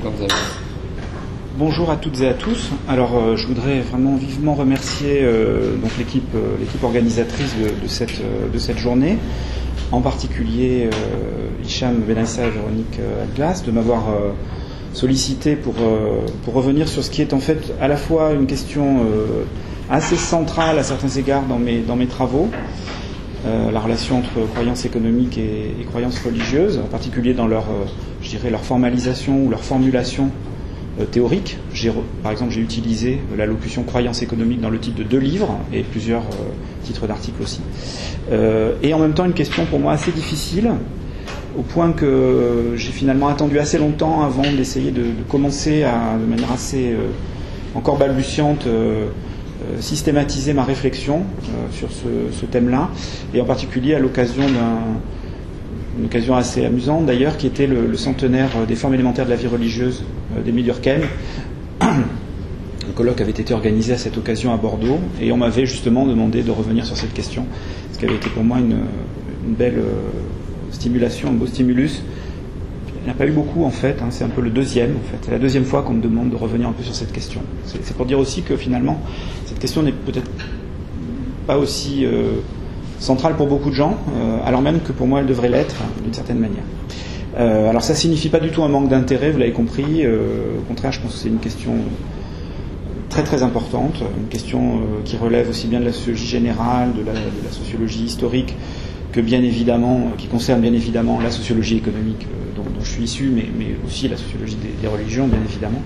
Gonzalez. Bonjour à toutes et à tous. Alors, je voudrais vraiment vivement remercier donc l'équipe organisatrice de cette journée, en particulier Hicham Benaissa et Véronique Atlas, de m'avoir sollicité pour revenir sur ce qui est en fait à la fois une question assez centrale à certains égards dans mes travaux, la relation entre croyances économiques et croyances religieuses, en particulier dans leur formalisation ou leur formulation théorique. Par exemple, j'ai utilisé la locution croyance économique dans le titre de 2 livres et plusieurs titres d'articles aussi. Et en même temps, une question pour moi assez difficile, au point que j'ai finalement attendu assez longtemps avant d'essayer de commencer de manière assez encore balbutiante, systématiser ma réflexion sur ce thème-là, et en particulier à l'occasion une occasion assez amusante d'ailleurs, qui était le centenaire des formes élémentaires de la vie religieuse d'Émile Durkheim. Le colloque avait été organisé à cette occasion à Bordeaux, et on m'avait justement demandé de revenir sur cette question, ce qui avait été pour moi une belle stimulation, un beau stimulus. Il n'y en a pas eu beaucoup en fait, c'est un peu le deuxième en fait. C'est la deuxième fois qu'on me demande de revenir un peu sur cette question. C'est pour dire aussi que finalement, cette question n'est peut-être pas aussi centrale pour beaucoup de gens, alors même que pour moi elle devrait l'être d'une certaine manière. Alors ça signifie pas du tout un manque d'intérêt, vous l'avez compris, au contraire je pense que c'est une question très très importante, une question qui relève aussi bien de la sociologie générale, de la sociologie historique, que bien évidemment, qui concerne bien évidemment la sociologie économique dont je suis issu, mais aussi la sociologie des religions bien évidemment.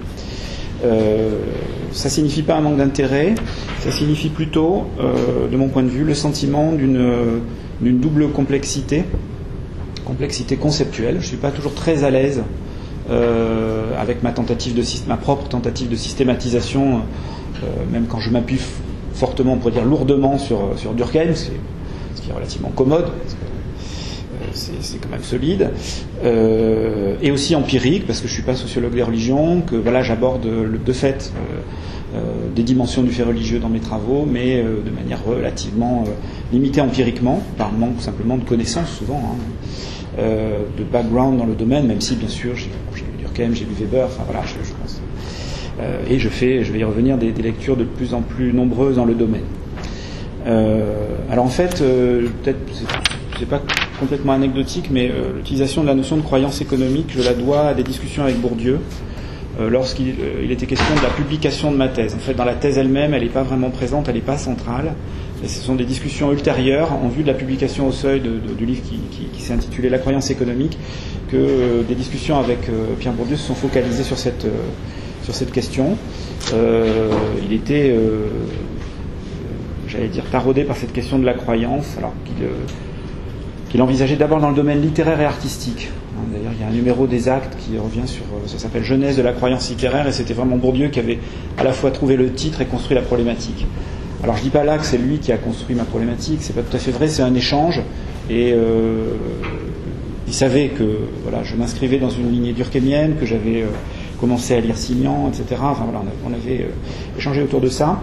Ça signifie pas un manque d'intérêt, ça signifie plutôt, de mon point de vue, le sentiment d'une double complexité conceptuelle. Je suis pas toujours très à l'aise avec ma propre tentative de systématisation, même quand je m'appuie fortement, on pourrait dire lourdement sur Durkheim, ce qui est relativement commode, parce que c'est quand même solide, et aussi empirique, parce que je ne suis pas sociologue des religions, que voilà, j'aborde de fait des dimensions du fait religieux dans mes travaux, mais de manière relativement limitée empiriquement, par manque simplement de connaissances souvent, de background dans le domaine, même si bien sûr j'ai lu Durkheim, j'ai lu Weber, enfin voilà, je pense. Et je vais y revenir, des lectures de plus en plus nombreuses dans le domaine. Alors en fait, peut-être c'est pas complètement anecdotique, mais l'utilisation de la notion de croyance économique, je la dois à des discussions avec Bourdieu, lorsqu'il était question de la publication de ma thèse. En fait, dans la thèse elle-même, elle n'est pas vraiment présente, elle n'est pas centrale, et ce sont des discussions ultérieures, en vue de la publication au Seuil du livre qui s'est intitulé La croyance économique, que des discussions avec Pierre Bourdieu se sont focalisées sur cette question. Il était j'allais dire taraudé par cette question de la croyance, alors qu'il envisageait d'abord dans le domaine littéraire et artistique. D'ailleurs, il y a un numéro des Actes qui revient sur, ça s'appelle Genèse de la croyance littéraire, et c'était vraiment Bourdieu qui avait à la fois trouvé le titre et construit la problématique. Alors je dis pas là que c'est lui qui a construit ma problématique, c'est pas tout à fait vrai, c'est un échange, et il savait que voilà, je m'inscrivais dans une lignée durkheimienne, que j'avais commencé à lire Signan, etc. Enfin voilà, on avait échangé autour de ça.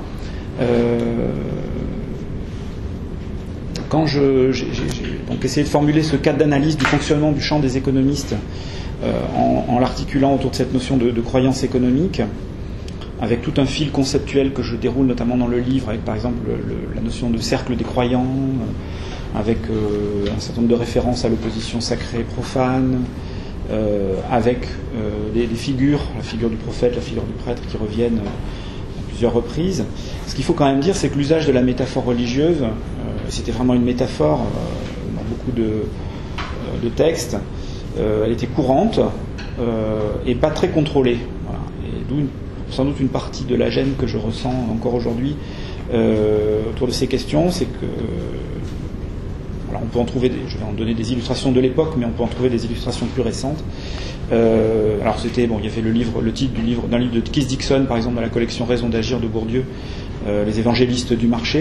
Quand j'ai donc essayé de formuler ce cadre d'analyse du fonctionnement du champ des économistes en l'articulant autour de cette notion de croyance économique, avec tout un fil conceptuel que je déroule notamment dans le livre, avec par exemple la notion de cercle des croyants, avec un certain nombre de références à l'opposition sacrée et profane, avec des figures, la figure du prophète, la figure du prêtre qui reviennent à plusieurs reprises. Ce qu'il faut quand même dire, c'est que l'usage de la métaphore religieuse, c'était vraiment une métaphore dans beaucoup de textes, elle était courante et pas très contrôlée. Voilà. Et d'où sans doute une partie de la gêne que je ressens encore aujourd'hui autour de ces questions, c'est que voilà, on peut en trouver, je vais en donner des illustrations de l'époque, mais on peut en trouver des illustrations plus récentes. Alors c'était il y avait le titre d'un livre de Keith Dixon, par exemple, dans la collection Raison d'agir de Bourdieu, les évangélistes du marché.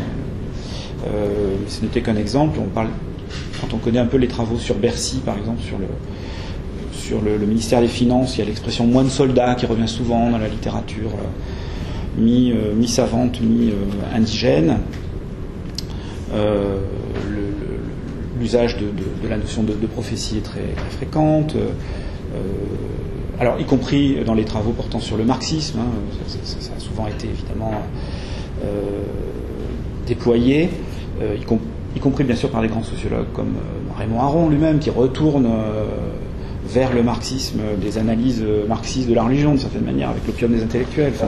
Ce n'était qu'un exemple. On parle, quand on connaît un peu les travaux sur Bercy, par exemple, sur le ministère des Finances, il y a l'expression moine soldat qui revient souvent dans la littérature mi-savante, mi-indigène. L'usage de la notion de prophétie est très, très fréquente. alors y compris dans les travaux portant sur le marxisme, hein, ça a souvent été évidemment déployé, y compris bien sûr par des grands sociologues comme Raymond Aron lui-même, qui retourne vers le marxisme, des analyses marxistes de la religion, d'une certaine manière, avec l'opium des intellectuels. Enfin,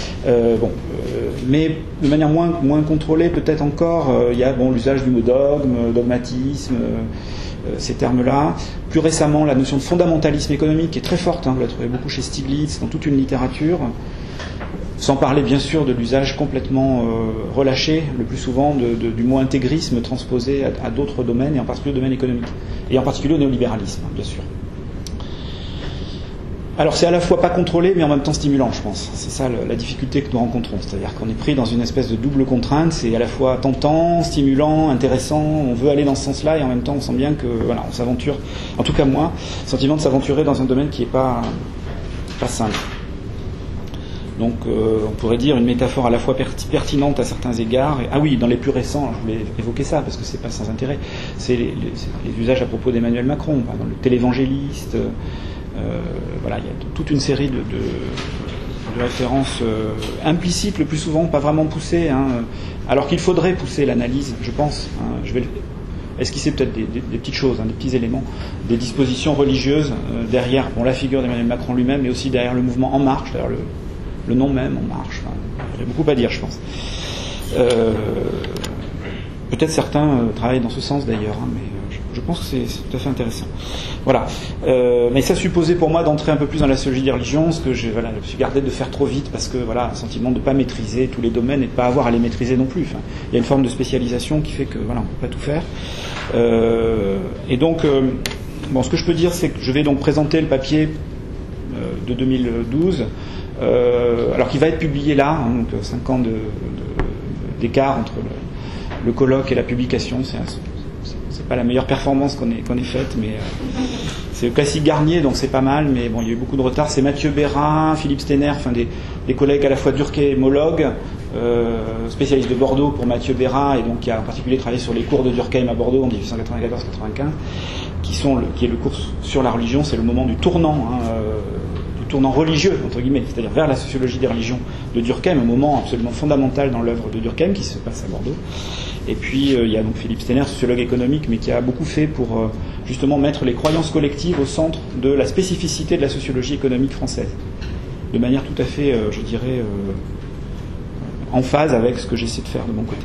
mais de manière moins contrôlée, peut-être encore, il y a l'usage du mot dogme, dogmatisme, ces termes-là. Plus récemment, la notion de fondamentalisme économique, qui est très forte, hein, vous la trouvez beaucoup chez Stiglitz, dans toute une littérature, sans parler bien sûr de l'usage complètement relâché, le plus souvent, du mot intégrisme transposé à d'autres domaines, et en particulier au domaine économique, et en particulier au néolibéralisme, bien sûr. Alors c'est à la fois pas contrôlé, mais en même temps stimulant, je pense. C'est ça la difficulté que nous rencontrons. C'est-à-dire qu'on est pris dans une espèce de double contrainte. C'est à la fois tentant, stimulant, intéressant. On veut aller dans ce sens-là, et en même temps, on sent bien que voilà, on s'aventure. En tout cas, moi, sentiment de s'aventurer dans un domaine qui est pas simple. Donc, on pourrait dire une métaphore à la fois pertinente à certains égards. Ah oui, dans les plus récents, je voulais évoquer ça parce que c'est pas sans intérêt. C'est les usages à propos d'Emmanuel Macron, par exemple, le télévangéliste. Voilà, il y a toute une série de références implicites, le plus souvent, pas vraiment poussées, hein, alors qu'il faudrait pousser l'analyse, je pense. Hein, je vais esquisser peut-être des petites choses, hein, des petits éléments, des dispositions religieuses derrière la figure d'Emmanuel Macron lui-même, mais aussi derrière le mouvement En Marche, d'ailleurs le nom même, En Marche. Enfin, il y a beaucoup à dire, je pense. Peut-être certains travaillent dans ce sens d'ailleurs, hein, mais je pense que c'est tout à fait intéressant. Voilà. Mais ça supposait pour moi d'entrer un peu plus dans la sociologie des religions, ce que je me suis gardé de faire trop vite parce que un sentiment de ne pas maîtriser tous les domaines et de ne pas avoir à les maîtriser non plus. Enfin, il y a une forme de spécialisation qui fait que on ne peut pas tout faire. Et donc, ce que je peux dire, c'est que je vais donc présenter le papier de 2012, alors qu'il va être publié là, hein, donc 5 ans d'écart entre le colloque et la publication. C'est pas la meilleure performance qu'on ait faite, mais c'est le classique Garnier, donc c'est pas mal, mais il y a eu beaucoup de retard. C'est Mathieu Bérin, Philippe Stener, enfin des collègues à la fois Durkheim et Mollogue, spécialiste de Bordeaux pour Mathieu Bérin, et donc qui a en particulier travaillé sur les cours de Durkheim à Bordeaux en 1894-95, qui est le cours sur la religion. C'est le moment du tournant, du tournant religieux, entre guillemets, c'est-à-dire vers la sociologie des religions de Durkheim, un moment absolument fondamental dans l'œuvre de Durkheim qui se passe à Bordeaux. Et puis il y a donc Philippe Stener, sociologue économique, mais qui a beaucoup fait pour justement mettre les croyances collectives au centre de la spécificité de la sociologie économique française, de manière tout à fait, je dirais, en phase avec ce que j'essaie de faire de mon côté.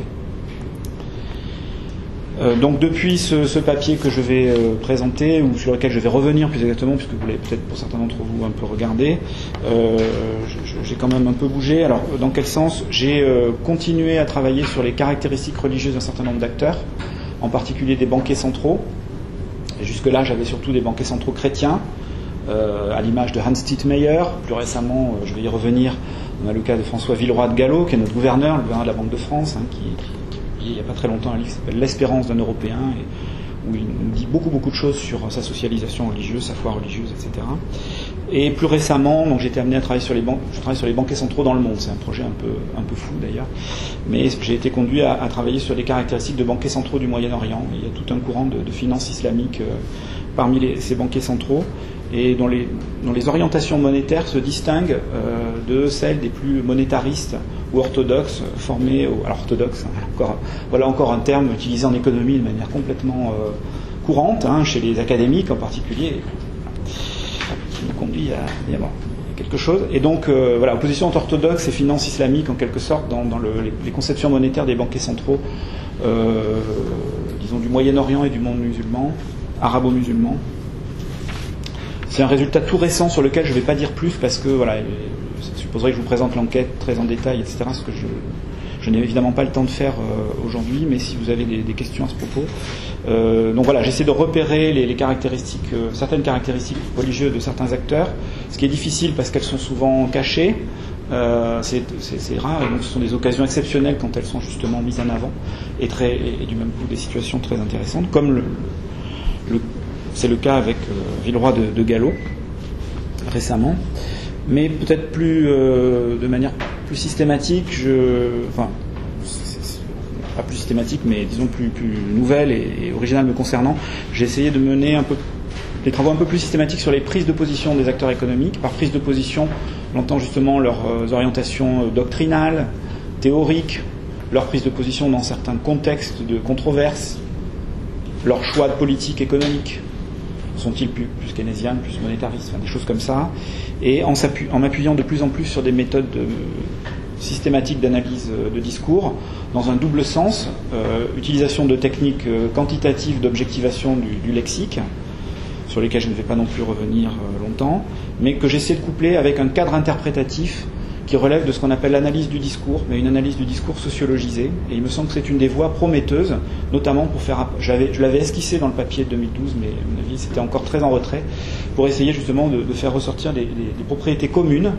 Donc depuis ce papier que je vais présenter, ou sur lequel je vais revenir plus exactement, puisque vous l'avez peut-être pour certains d'entre vous un peu regardé, j'ai quand même un peu bougé. Alors dans quel sens? J'ai continué à travailler sur les caractéristiques religieuses d'un certain nombre d'acteurs, en particulier des banquiers centraux. Et jusque-là, j'avais surtout des banquiers centraux chrétiens, à l'image de Hans Tietmeyer. Plus récemment, je vais y revenir, on a le cas de François Villeroy de Gallo, qui est notre gouverneur, le gouverneur de la Banque de France, hein, qui il n'y a pas très longtemps un livre qui s'appelle L'espérance d'un Européen, où il nous dit beaucoup de choses sur sa socialisation religieuse, sa foi religieuse, etc. Et plus récemment, donc j'étais amené à travailler sur je travaille sur les banquiers centraux dans le monde. C'est un projet un peu fou d'ailleurs, mais j'ai été conduit à travailler sur les caractéristiques de banquiers centraux du Moyen-Orient. Il y a tout un courant de finance islamique parmi ces banquiers centraux, et dont les orientations monétaires se distinguent de celles des plus monétaristes ou orthodoxes formés alors orthodoxe, voilà encore un terme utilisé en économie de manière complètement courante, hein, chez les académiques en particulier, qui nous conduit à quelque chose. Et donc opposition entre orthodoxe et finance islamique en quelque sorte dans les conceptions monétaires des banquiers centraux, disons du Moyen-Orient et du monde musulman, arabo-musulman. C'est un résultat tout récent sur lequel je ne vais pas dire plus parce que ça supposerait que je vous présente l'enquête très en détail, etc. Ce que je n'ai évidemment pas le temps de faire aujourd'hui, mais si vous avez des questions à ce propos. Donc voilà, j'essaie de repérer les caractéristiques, certaines caractéristiques religieuses de certains acteurs, ce qui est difficile parce qu'elles sont souvent cachées. C'est rare, et donc ce sont des occasions exceptionnelles quand elles sont justement mises en avant, et du même coup des situations très intéressantes, comme c'est le cas avec Villeroy de Gallo récemment, mais peut-être de manière plus systématique, pas plus systématique, mais disons plus nouvelle et originale me concernant. J'ai essayé de mener un peu des travaux un peu plus systématiques sur les prises de position des acteurs économiques. Par prise de position, on entend justement leurs orientations doctrinales, théoriques, leur prise de position dans certains contextes de controverse, leurs choix de politique économique. Sont-ils plus keynésiens, plus monétaristes, des choses comme ça. Et en m'appuyant de plus en plus sur des méthodes systématiques d'analyse de discours, dans un double sens, utilisation de techniques quantitatives d'objectivation du lexique, sur lesquelles je ne vais pas non plus revenir longtemps, mais que j'essaie de coupler avec un cadre interprétatif qui relève de ce qu'on appelle l'analyse du discours, mais une analyse du discours sociologisée. Et il me semble que c'est une des voies prometteuses, notamment pour faire... Je l'avais esquissé dans le papier de 2012, mais à mon avis c'était encore très en retrait, pour essayer justement de faire ressortir des propriétés communes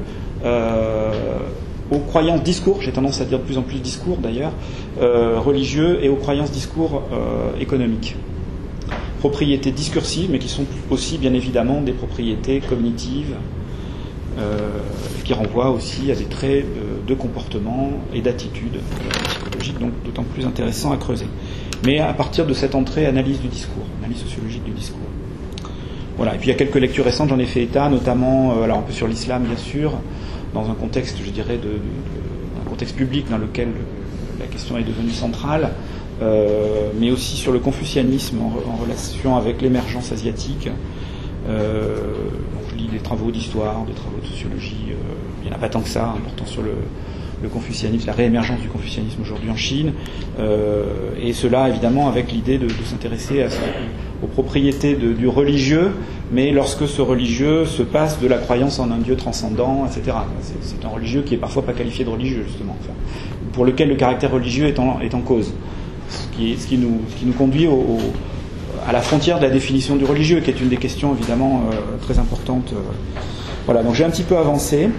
aux croyances discours, j'ai tendance à dire de plus en plus discours d'ailleurs, religieux, et aux croyances discours économiques. Propriétés discursives, mais qui sont aussi bien évidemment des propriétés cognitives, qui renvoient aussi à des traits de comportement et d'attitude psychologique, donc d'autant plus intéressant à creuser. Mais à partir de cette entrée, analyse du discours, analyse sociologique du discours. Voilà. Et puis il y a quelques lectures récentes, j'en ai fait état, notamment alors un peu sur l'islam bien sûr, dans un contexte, je dirais, un contexte public dans lequel la question est devenue centrale, mais aussi sur le confucianisme en relation avec l'émergence asiatique. Donc je lis des travaux d'histoire, des travaux de sociologie, il n'y en a pas tant que ça, important sur le confucianisme, la réémergence du confucianisme aujourd'hui en Chine, et cela évidemment avec l'idée de s'intéresser aux propriétés du religieux, mais lorsque ce religieux se passe de la croyance en un Dieu transcendant, etc. C'est un religieux qui est parfois pas qualifié de religieux justement, enfin, pour lequel le caractère religieux est en cause, ce qui nous conduit à la frontière de la définition du religieux, qui est une des questions évidemment très importantes. Voilà, donc j'ai un petit peu avancé,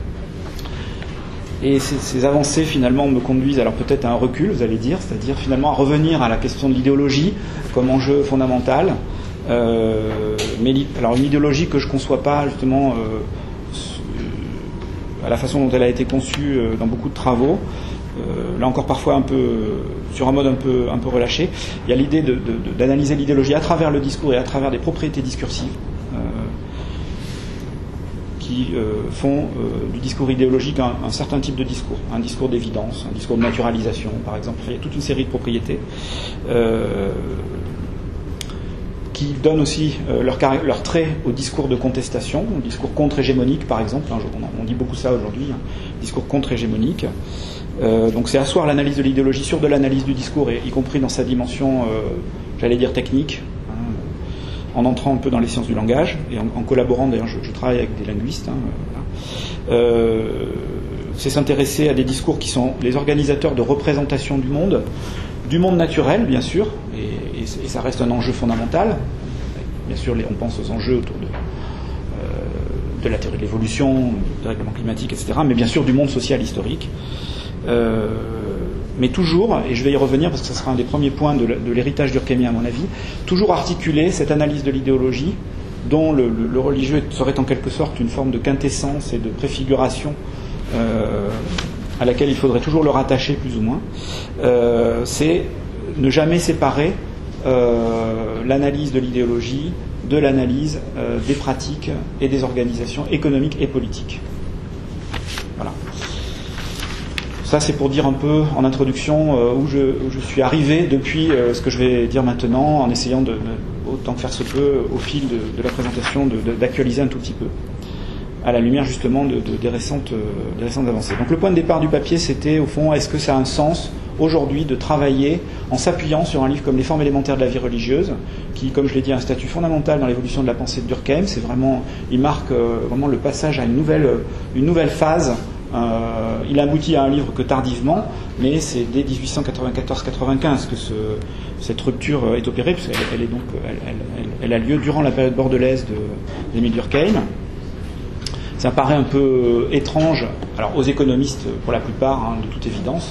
et ces avancées finalement me conduisent alors peut-être à un recul, vous allez dire, c'est-à-dire finalement à revenir à la question de l'idéologie comme enjeu fondamental, mais alors une idéologie que je ne conçois pas justement à la façon dont elle a été conçue dans beaucoup de travaux, là encore parfois un peu sur un mode un peu relâché. Il y a l'idée d'analyser l'idéologie à travers le discours et à travers des propriétés discursives qui font du discours idéologique un certain type de discours, un discours d'évidence, un discours de naturalisation par exemple. Il y a toute une série de propriétés qui donnent aussi leur trait au discours de contestation, au discours contre-hégémonique par exemple, on dit beaucoup ça aujourd'hui, discours contre-hégémonique. Donc c'est asseoir l'analyse de l'idéologie sur de l'analyse du discours, y compris dans sa dimension, j'allais dire technique, en entrant un peu dans les sciences du langage, et en collaborant, d'ailleurs je travaille avec des linguistes, c'est s'intéresser à des discours qui sont les organisateurs de représentation du monde naturel bien sûr, et ça reste un enjeu fondamental. Bien sûr on pense aux enjeux autour de la théorie de l'évolution, du règlement climatique, etc., mais bien sûr du monde social historique. Mais toujours, et je vais y revenir parce que ce sera un des premiers points de l'héritage durkheimien à mon avis, toujours articuler cette analyse de l'idéologie dont le religieux serait en quelque sorte une forme de quintessence et de préfiguration à laquelle il faudrait toujours le rattacher plus ou moins, c'est ne jamais séparer l'analyse de l'idéologie de l'analyse des pratiques et des organisations économiques et politiques. Voilà. Ça, c'est pour dire un peu, en introduction, où je suis arrivé depuis ce que je vais dire maintenant, en essayant autant que faire se peut, au fil de la présentation, d'actualiser un tout petit peu, à la lumière justement des récentes avancées. Donc le point de départ du papier, c'était, au fond, est-ce que ça a un sens, aujourd'hui, de travailler en s'appuyant sur un livre comme Les formes élémentaires de la vie religieuse, qui, comme je l'ai dit, a un statut fondamental dans l'évolution de la pensée de Durkheim. C'est vraiment, il marque vraiment le passage à une nouvelle phase. Il aboutit à un livre que tardivement, mais c'est dès 1894-95 que cette rupture est opérée, puisqu'elle elle a lieu durant la période bordelaise d'Émile Durkheim. Ça paraît un peu étrange, alors aux économistes pour la plupart, de toute évidence,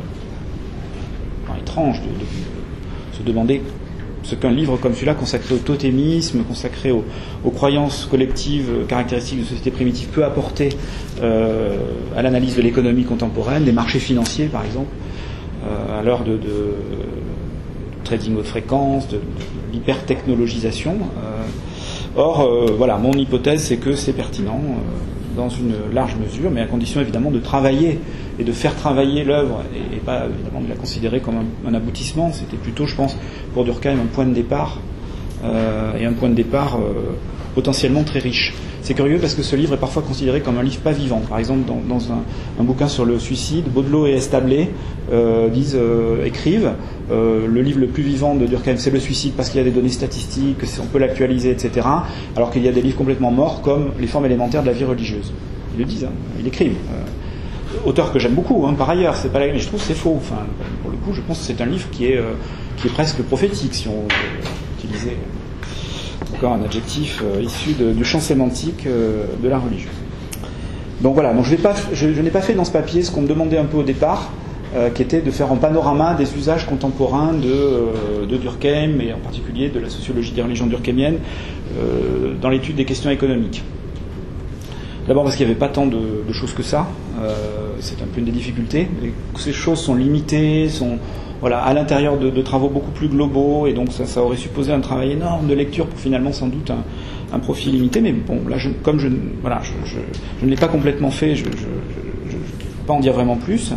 étrange de se demander ce qu'un livre comme celui-là, consacré au totémisme, consacré aux croyances collectives caractéristiques de sociétés primitives, peut apporter à l'analyse de l'économie contemporaine, des marchés financiers par exemple, à l'heure de trading haute fréquence, de l'hypertechnologisation. Or, voilà, mon hypothèse, c'est que c'est pertinent dans une large mesure, mais à condition évidemment de travailler et de faire travailler l'œuvre, et pas évidemment de la considérer comme un aboutissement. C'était plutôt, je pense, pour Durkheim, un point de départ, et un point de départ potentiellement très riche. C'est curieux parce que ce livre est parfois considéré comme un livre pas vivant. Par exemple, dans un bouquin sur le suicide, Baudelot et Establé écrivent le livre le plus vivant de Durkheim, c'est le suicide parce qu'il y a des données statistiques, on peut l'actualiser, etc. Alors qu'il y a des livres complètement morts comme Les formes élémentaires de la vie religieuse. Ils le disent, hein, ils l'écrivent. Auteur que j'aime beaucoup, hein, par ailleurs, c'est pas mais je trouve que c'est faux. Enfin, pour le coup, je pense que c'est un livre qui est presque prophétique, si on utilisait encore un adjectif issu du champ sémantique de la religion. Donc voilà, donc je n'ai pas fait dans ce papier ce qu'on me demandait un peu au départ, qui était de faire un panorama des usages contemporains de Durkheim, et en particulier de la sociologie des religions durkheimiennes, dans l'étude des questions économiques. D'abord parce qu'il n'y avait pas tant de choses que ça, c'est un peu une des difficultés, et ces choses sont limitées, sont à l'intérieur de travaux beaucoup plus globaux, et donc ça aurait supposé un travail énorme de lecture pour finalement sans doute un profil limité, mais bon, là, comme je ne l'ai pas complètement fait, je ne peux pas en dire vraiment plus.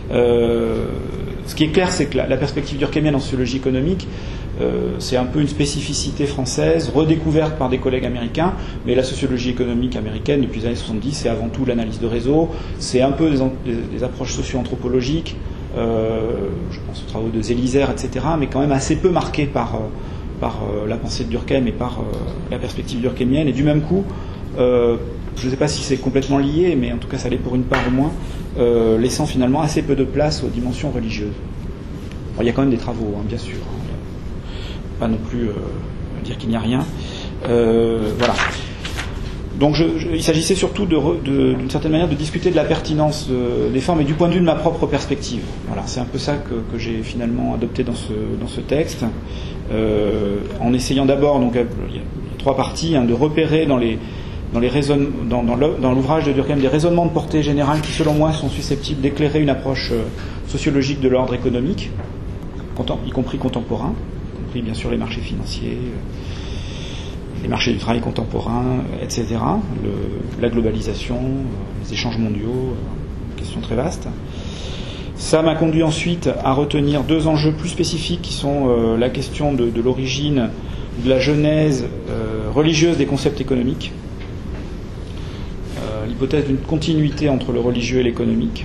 Ce qui est clair, c'est que la perspective durkheimienne en sociologie économique, c'est un peu une spécificité française, redécouverte par des collègues américains, mais la sociologie économique américaine, depuis les années 70, c'est avant tout l'analyse de réseau, c'est un peu des approches socio-anthropologiques, je pense aux travaux de Zelizer, etc., mais quand même assez peu marqués par la pensée de Durkheim et par la perspective durkheimienne, et du même coup, je ne sais pas si c'est complètement lié, mais en tout cas ça l'est pour une part au moins, laissant finalement assez peu de place aux dimensions religieuses. Alors, il y a quand même des travaux, hein, bien sûr, pas non plus dire qu'il n'y a rien. Voilà. Donc il s'agissait surtout d'une certaine manière de discuter de la pertinence des formes et du point de vue de ma propre perspective. Voilà, c'est un peu ça que j'ai finalement adopté dans ce texte, en essayant d'abord, donc il y a trois parties, hein, de repérer dans l'ouvrage de Durkheim des raisonnements de portée générale qui, selon moi, sont susceptibles d'éclairer une approche sociologique de l'ordre économique, y compris contemporain, y compris bien sûr les marchés financiers, les marchés du travail contemporains, etc., la globalisation, les échanges mondiaux, question très vaste. Ça m'a conduit ensuite à retenir deux enjeux plus spécifiques qui sont la question de l'origine, de la genèse religieuse des concepts économiques, l'hypothèse d'une continuité entre le religieux et l'économique,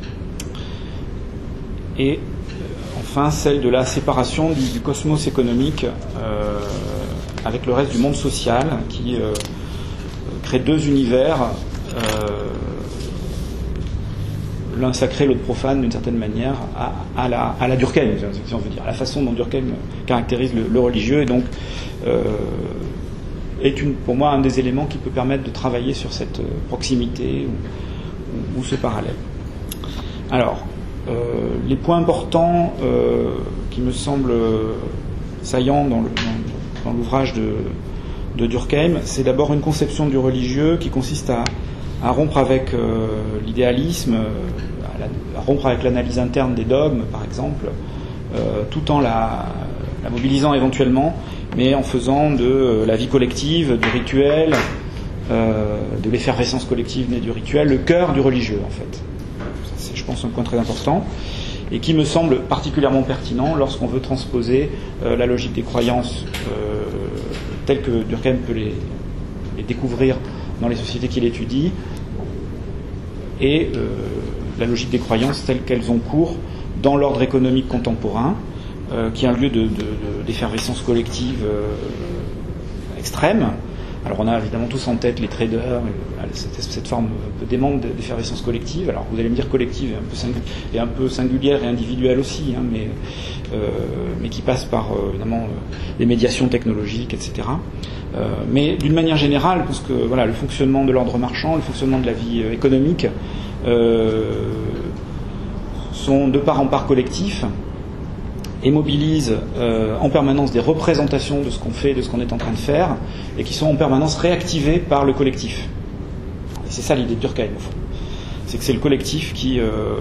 et enfin celle de la séparation du cosmos économique avec le reste du monde social, qui crée deux univers, l'un sacré, l'autre profane, d'une certaine manière, à la Durkheim, si on veut dire, à la façon dont Durkheim caractérise le religieux, et donc est pour moi un des éléments qui peut permettre de travailler sur cette proximité ou ce parallèle. Alors, les points importants qui me semblent saillants dans l'ouvrage de Durkheim, c'est d'abord une conception du religieux qui consiste à rompre avec l'idéalisme, à rompre avec l'analyse interne des dogmes, par exemple, tout en la mobilisant éventuellement, mais en faisant de la vie collective, du rituel, de l'effervescence collective née du rituel, le cœur du religieux, en fait. C'est, je pense, un point très important, et qui me semble particulièrement pertinent lorsqu'on veut transposer la logique des croyances telles que Durkheim peut les découvrir dans les sociétés qu'il étudie, et la logique des croyances telles qu'elles ont cours dans l'ordre économique contemporain, qui est un lieu d'effervescence collective extrême. Alors on a évidemment tous en tête les traders, cette forme un peu démente d'effervescence collective. Alors vous allez me dire collective et un peu singulière et individuelle aussi, hein, mais qui passe par évidemment les médiations technologiques, etc. Mais d'une manière générale, parce que voilà, le fonctionnement de l'ordre marchand, le fonctionnement de la vie économique sont de part en part collectifs et mobilisent en permanence des représentations de ce qu'on fait, de ce qu'on est en train de faire, et qui sont en permanence réactivées par le collectif. Et c'est ça l'idée de Durkheim, au fond. C'est que c'est le collectif qui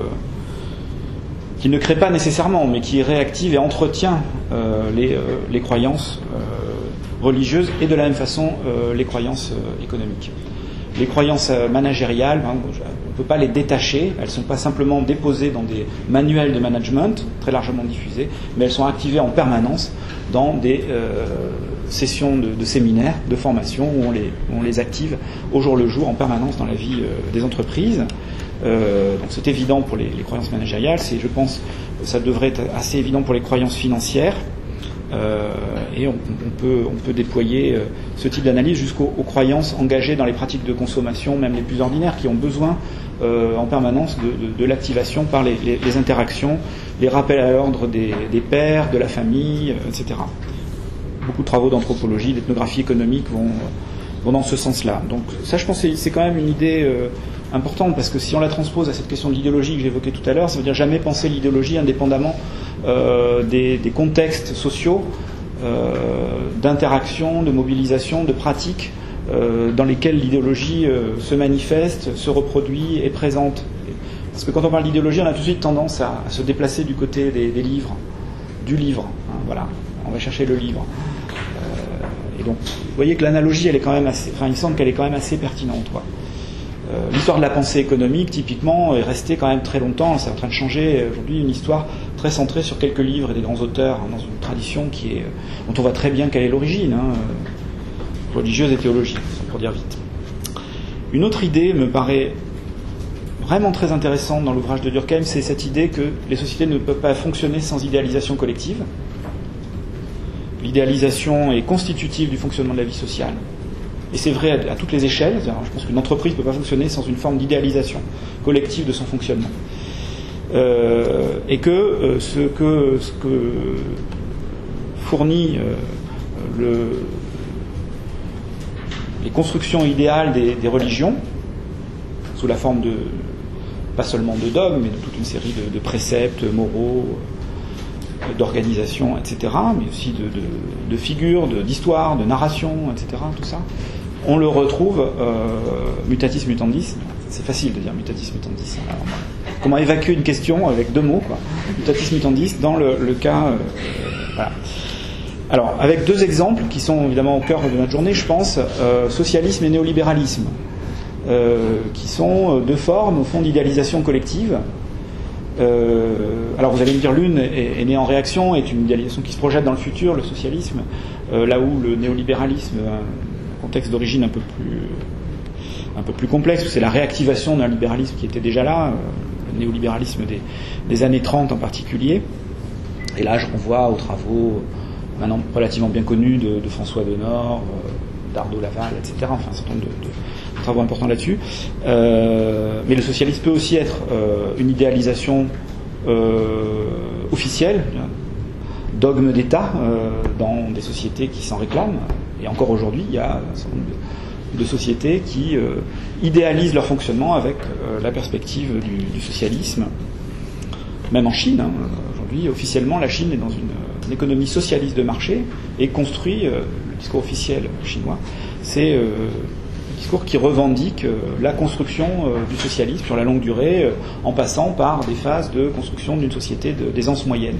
ne crée pas nécessairement, mais qui réactive et entretient les croyances religieuses et de la même façon les croyances économiques. Les croyances managériales, on ne peut pas les détacher, elles ne sont pas simplement déposées dans des manuels de management très largement diffusés, mais elles sont activées en permanence dans des sessions de séminaires, de formation, où on les active au jour le jour en permanence dans la vie des entreprises. Donc c'est évident pour les croyances managériales, je pense que ça devrait être assez évident pour les croyances financières. Et on peut déployer ce type d'analyse jusqu'aux croyances engagées dans les pratiques de consommation, même les plus ordinaires, qui ont besoin en permanence de l'activation par les interactions, les rappels à l'ordre des pairs, de la famille, etc. Beaucoup de travaux d'anthropologie, d'ethnographie économique vont dans ce sens-là. Donc ça, je pense que c'est quand même une idée importante, parce que si on la transpose à cette question de l'idéologie que j'évoquais tout à l'heure, ça veut dire jamais penser l'idéologie indépendamment des contextes sociaux, d'interaction, de mobilisation, de pratiques dans lesquelles l'idéologie se manifeste, se reproduit, est présente. Parce que quand on parle d'idéologie, on a tout de suite tendance à se déplacer du côté des livres, du livre. Hein, voilà, on va chercher le livre. Et donc, vous voyez que l'analogie, elle est quand même il me semble qu'elle est quand même assez pertinente, quoi. L'histoire de la pensée économique, typiquement, est restée quand même très longtemps, c'est en train de changer aujourd'hui, une histoire très centrée sur quelques livres et des grands auteurs, dans une tradition dont on voit très bien quelle est l'origine, religieuse et théologique, pour dire vite. Une autre idée me paraît vraiment très intéressante dans l'ouvrage de Durkheim, c'est cette idée que les sociétés ne peuvent pas fonctionner sans idéalisation collective. L'idéalisation est constitutive du fonctionnement de la vie sociale. Et c'est vrai à toutes les échelles. Je pense qu'une entreprise ne peut pas fonctionner sans une forme d'idéalisation collective de son fonctionnement. Et que ce que fournit les constructions idéales des religions, sous la forme pas seulement de dogmes, mais de toute une série de préceptes moraux, d'organisation, etc., mais aussi de figures, d'histoires, de narrations, etc., tout ça, on le retrouve mutatis mutandis. C'est facile de dire mutatis mutandis. Alors, comment évacuer une question avec deux mots, quoi. Mutatis mutandis dans le cas... voilà. Alors, avec deux exemples qui sont évidemment au cœur de notre journée, je pense, socialisme et néolibéralisme, qui sont deux formes, au fond, d'idéalisation collective. Alors vous allez me dire, l'une est née en réaction, est une idéalisation qui se projette dans le futur, le socialisme, là où le néolibéralisme, un contexte d'origine un peu plus complexe, c'est la réactivation d'un libéralisme qui était déjà là, le néolibéralisme des années 30 en particulier. Et là je renvoie aux travaux maintenant relativement bien connus de François Denord, d'Arnaud Laval, etc. Enfin un certain nombre de travaux importants là-dessus. Mais le socialisme peut aussi être une idéalisation officielle, dogme d'État dans des sociétés qui s'en réclament. Et encore aujourd'hui, il y a un certain nombre de sociétés qui idéalisent leur fonctionnement avec la perspective du socialisme. Même en Chine, aujourd'hui, officiellement, la Chine est dans une économie socialiste de marché et construit, le discours officiel chinois, c'est discours qui revendique la construction du socialisme sur la longue durée, en passant par des phases de construction d'une société d'aisance moyenne.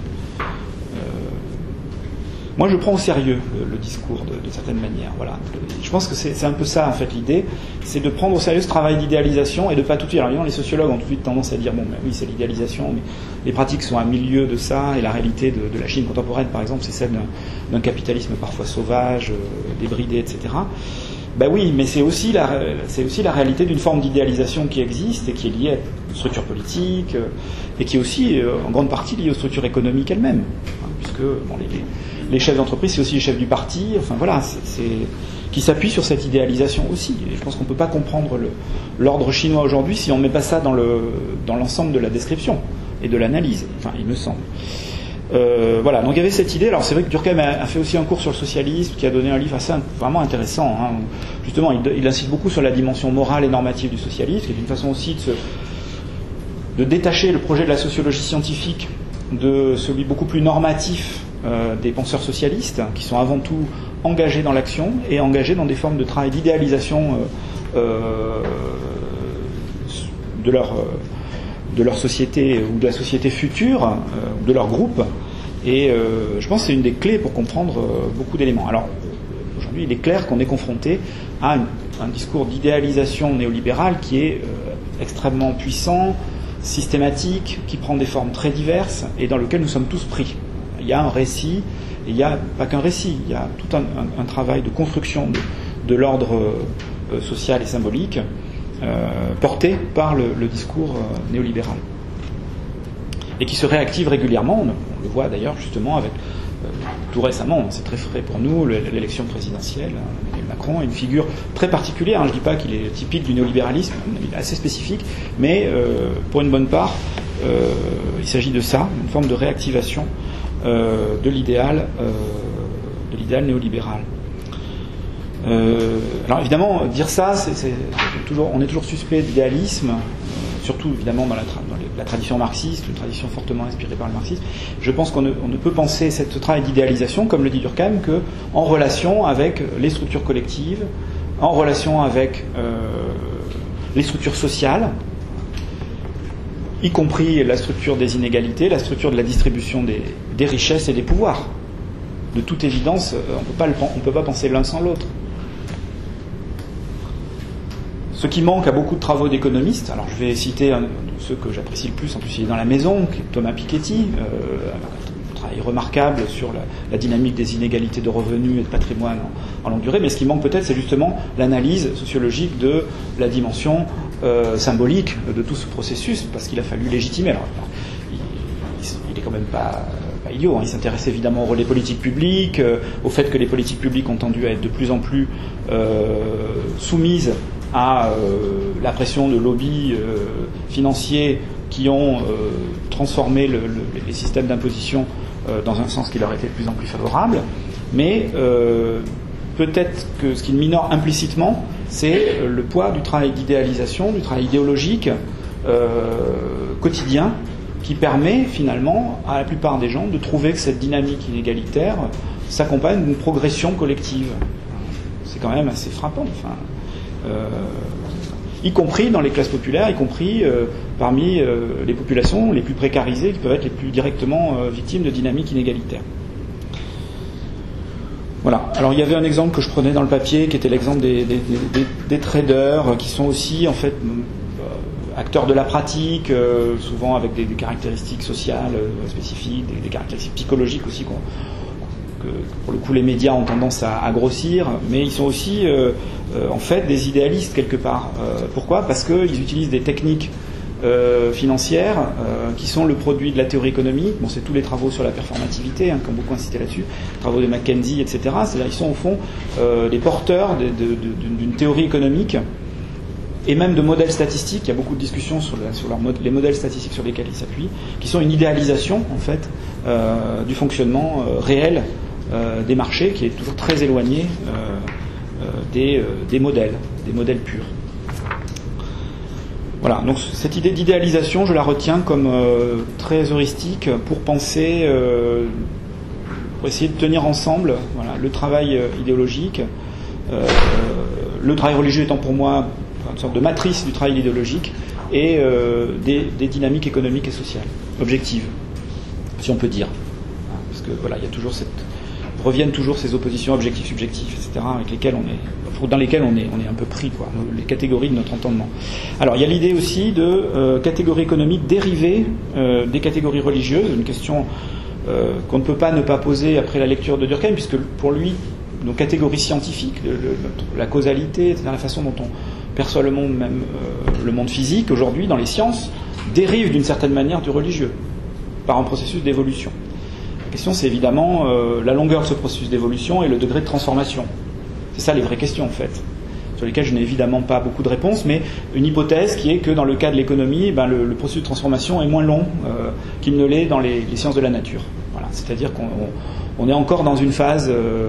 Moi, je prends au sérieux le discours de certaine manière. Voilà. Je pense que c'est un peu ça, en fait, l'idée, c'est de prendre au sérieux ce travail d'idéalisation et de pas tout de suite. Alors, évidemment, les sociologues ont tout de suite tendance à dire, bon, ben, oui, c'est l'idéalisation, mais les pratiques sont à milieu de ça, et la réalité de la Chine contemporaine, par exemple, c'est celle d'un capitalisme parfois sauvage, débridé, etc. Ben oui, mais c'est aussi la réalité d'une forme d'idéalisation qui existe et qui est liée à une structure politique et qui est aussi en grande partie liée aux structures économiques elles-mêmes, hein, puisque bon, les chefs d'entreprise, c'est aussi les chefs du parti, enfin voilà, qui s'appuient sur cette idéalisation aussi. Et je pense qu'on ne peut pas comprendre l'ordre chinois aujourd'hui si on ne met pas ça dans l'ensemble de la description et de l'analyse, enfin il me semble. Voilà, donc il y avait cette idée. Alors c'est vrai que Durkheim a fait aussi un cours sur le socialisme, qui a donné un livre vraiment intéressant, hein, où justement il insiste beaucoup sur la dimension morale et normative du socialisme, qui est une façon aussi de détacher le projet de la sociologie scientifique de celui beaucoup plus normatif des penseurs socialistes, qui sont avant tout engagés dans l'action et engagés dans des formes de travail d'idéalisation de leur société ou de la société future, de leur groupe. Et je pense que c'est une des clés pour comprendre beaucoup d'éléments. Alors, aujourd'hui, il est clair qu'on est confronté à un discours d'idéalisation néolibérale qui est extrêmement puissant, systématique, qui prend des formes très diverses et dans lequel nous sommes tous pris. Il y a un récit, et il n'y a pas qu'un récit, il y a tout un travail de construction de l'ordre social et symbolique porté par le discours néolibéral. Et qui se réactive régulièrement, on le voit d'ailleurs justement avec tout récemment, c'est très frais pour nous, l'élection présidentielle. Macron est une figure très particulière, je ne dis pas qu'il est typique du néolibéralisme, il est assez spécifique, mais pour une bonne part, il s'agit de ça, une forme de réactivation de l'idéal néolibéral. Alors évidemment, dire ça, on est toujours suspect d'idéalisme, surtout évidemment dans la tradition marxiste, une tradition fortement inspirée par le marxisme. Je pense qu'on ne peut penser ce travail d'idéalisation, comme le dit Durkheim, qu'en relation avec les structures collectives, en relation avec les structures sociales, y compris la structure des inégalités, la structure de la distribution des richesses et des pouvoirs. De toute évidence, on ne peut pas penser l'un sans l'autre. Ce qui manque à beaucoup de travaux d'économistes, alors je vais citer un de ceux que j'apprécie le plus, en plus il est dans la maison, qui est Thomas Piketty, un travail remarquable sur la dynamique des inégalités de revenus et de patrimoine en longue durée, mais ce qui manque peut-être c'est justement l'analyse sociologique de la dimension symbolique de tout ce processus, parce qu'il a fallu légitimer. Alors, il est quand même pas idiot, il s'intéresse évidemment au rôle des politiques publiques, au fait que les politiques publiques ont tendu à être de plus en plus soumises à la pression de lobbies financiers qui ont transformé les systèmes d'imposition dans un sens qui leur était de plus en plus favorable. Mais peut-être que ce qu'il minore implicitement, c'est le poids du travail d'idéalisation, du travail idéologique quotidien, qui permet finalement à la plupart des gens de trouver que cette dynamique inégalitaire s'accompagne d'une progression collective. C'est quand même assez frappant. Y compris dans les classes populaires, y compris parmi les populations les plus précarisées qui peuvent être les plus directement victimes de dynamiques inégalitaires. Voilà. Alors il y avait un exemple que je prenais dans le papier qui était l'exemple des traders qui sont aussi en fait acteurs de la pratique, souvent avec des caractéristiques sociales spécifiques, des caractéristiques psychologiques aussi que pour le coup les médias ont tendance à grossir, mais ils sont aussi en fait des idéalistes quelque part. Pourquoi ? Parce qu'ils utilisent des techniques financières qui sont le produit de la théorie économique. Bon, c'est tous les travaux sur la performativité qui ont beaucoup insisté là-dessus, travaux de McKenzie, etc. C'est-à-dire ils sont au fond les porteurs d'une théorie économique et même de modèles statistiques. Il y a beaucoup de discussions sur les modèles statistiques sur lesquels ils s'appuient, qui sont une idéalisation en fait du fonctionnement réel des marchés, qui est toujours très éloigné des modèles purs. Voilà, donc cette idée d'idéalisation, je la retiens comme très heuristique pour penser, pour essayer de tenir ensemble le travail idéologique, le travail religieux étant pour moi une sorte de matrice du travail idéologique, et des dynamiques économiques et sociales, objectives, si on peut dire. Parce que voilà, il y a toujours reviennent toujours ces oppositions objectifs, subjectifs, etc., dans lesquelles on est un peu pris, les catégories de notre entendement. Alors il y a l'idée aussi de catégories économiques dérivées des catégories religieuses, une question qu'on ne peut pas ne pas poser après la lecture de Durkheim, puisque pour lui, nos catégories scientifiques, la causalité, etc., la façon dont on perçoit le monde, même le monde physique aujourd'hui dans les sciences, dérive d'une certaine manière du religieux, par un processus d'évolution. La question, c'est évidemment la longueur de ce processus d'évolution et le degré de transformation. C'est ça les vraies questions en fait, sur lesquelles je n'ai évidemment pas beaucoup de réponses, mais une hypothèse qui est que dans le cas de l'économie, le processus de transformation est moins long qu'il ne l'est dans les sciences de la nature. Voilà. C'est-à-dire qu'on est encore dans une phase,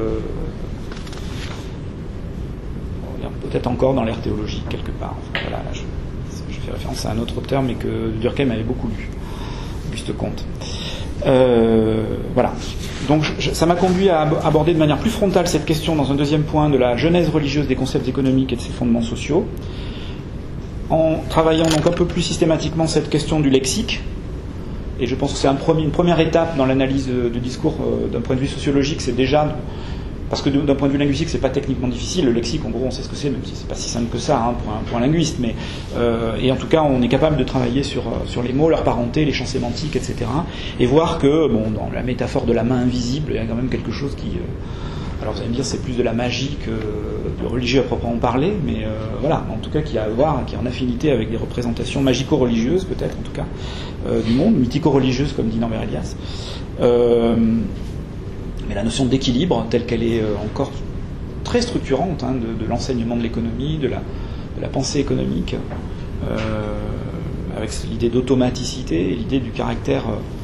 peut-être encore dans l'ère théologique quelque part. Enfin, voilà, là, je fais référence à un autre auteur, mais que Durkheim avait beaucoup lu, Auguste Comte. Voilà. Donc ça m'a conduit à aborder de manière plus frontale cette question dans un deuxième point de la genèse religieuse des concepts économiques et de ses fondements sociaux, en travaillant donc un peu plus systématiquement cette question du lexique. Et je pense que c'est une première étape dans l'analyse du discours d'un point de vue sociologique, c'est déjà parce que d'un point de vue linguistique, c'est pas techniquement difficile. Le lexique, en gros, on sait ce que c'est, même si c'est pas si simple que ça hein, pour un linguiste. Mais et en tout cas, on est capable de travailler sur les mots, leur parenté, les champs sémantiques, etc. Et voir que, bon, dans la métaphore de la main invisible, il y a quand même quelque chose qui alors vous allez me dire c'est plus de la magie que de religieux à proprement parler, mais voilà, en tout cas qui a à voir, qui est en affinité avec des représentations magico-religieuses peut-être en tout cas du monde, mythico-religieuses comme dit Norbert Elias. Mais la notion d'équilibre telle qu'elle est encore très structurante hein, de l'enseignement de l'économie, de la pensée économique, avec l'idée d'automaticité, l'idée du caractère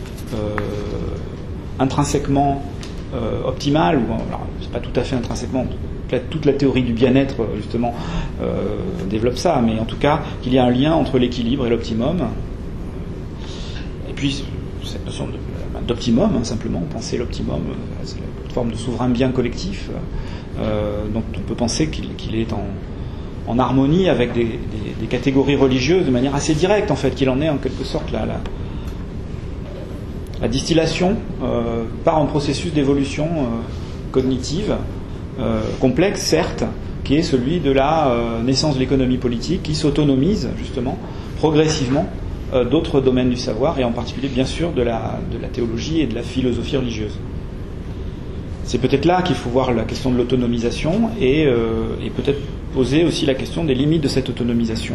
intrinsèquement optimal, ou alors c'est pas tout à fait intrinsèquement, toute la théorie du bien-être justement développe ça, mais en tout cas qu'il y a un lien entre l'équilibre et l'optimum. Et puis cette notion d'optimum, hein, simplement, penser l'optimum, c'est une forme de souverain bien collectif, dont on peut penser qu'il est en harmonie avec des catégories religieuses de manière assez directe en fait, qu'il en est en quelque sorte la distillation par un processus d'évolution cognitive, complexe certes, qui est celui de la naissance de l'économie politique, qui s'autonomise justement progressivement d'autres domaines du savoir, et en particulier bien sûr de la théologie et de la philosophie religieuse. C'est peut-être là qu'il faut voir la question de l'autonomisation et peut-être poser aussi la question des limites de cette autonomisation.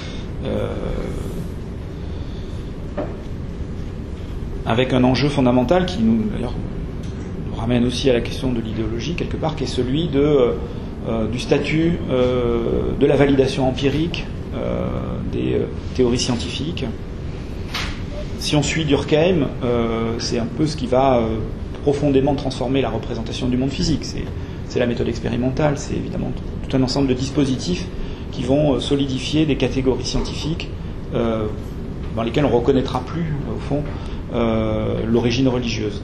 Avec un enjeu fondamental qui nous ramène aussi à la question de l'idéologie quelque part, qui est celui du statut de la validation empirique des théories scientifiques. Si on suit Durkheim, c'est un peu ce qui va profondément transformer la représentation du monde physique. C'est la méthode expérimentale, c'est évidemment tout un ensemble de dispositifs qui vont solidifier des catégories scientifiques dans lesquelles on ne reconnaîtra plus, au fond, l'origine religieuse.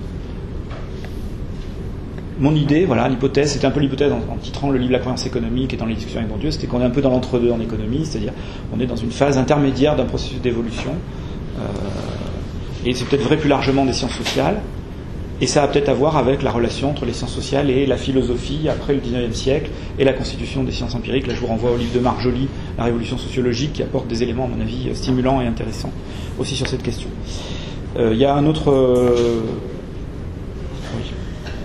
Mon idée, voilà, l'hypothèse, c'était un peu l'hypothèse en titrant le livre La croyance économique et dans les discussions avec mon Dieu, c'était qu'on est un peu dans l'entre-deux en économie, c'est-à-dire on est dans une phase intermédiaire d'un processus d'évolution, et c'est peut-être vrai plus largement des sciences sociales, et ça a peut-être à voir avec la relation entre les sciences sociales et la philosophie après le XIXe siècle et la constitution des sciences empiriques. Là je vous renvoie au livre de Marc Joly, La révolution sociologique, qui apporte des éléments à mon avis stimulants et intéressants aussi sur cette question. Il y a un autre... oui.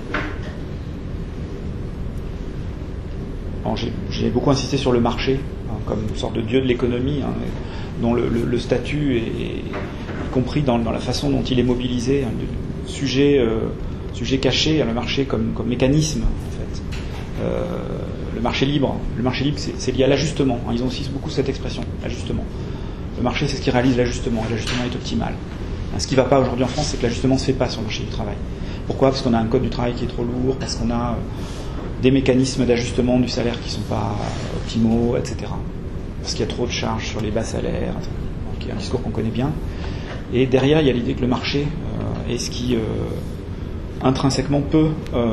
Bon, j'ai beaucoup insisté sur le marché, hein, comme une sorte de dieu de l'économie, hein, dont le statut est compris dans la façon dont il est mobilisé, hein, sujet caché, le marché comme mécanisme, en fait. Le marché libre, c'est lié à l'ajustement. Hein, ils ont aussi beaucoup cette expression, l'ajustement. Le marché, c'est ce qui réalise l'ajustement, et l'ajustement est optimal. Ce qui ne va pas aujourd'hui en France, c'est que l'ajustement ne se fait pas sur le marché du travail. Pourquoi ? Parce qu'on a un code du travail qui est trop lourd, parce qu'on a des mécanismes d'ajustement du salaire qui ne sont pas optimaux, etc. Parce qu'il y a trop de charges sur les bas salaires, qui est un discours qu'on connaît bien. Et derrière, il y a l'idée que le marché est ce qui intrinsèquement peut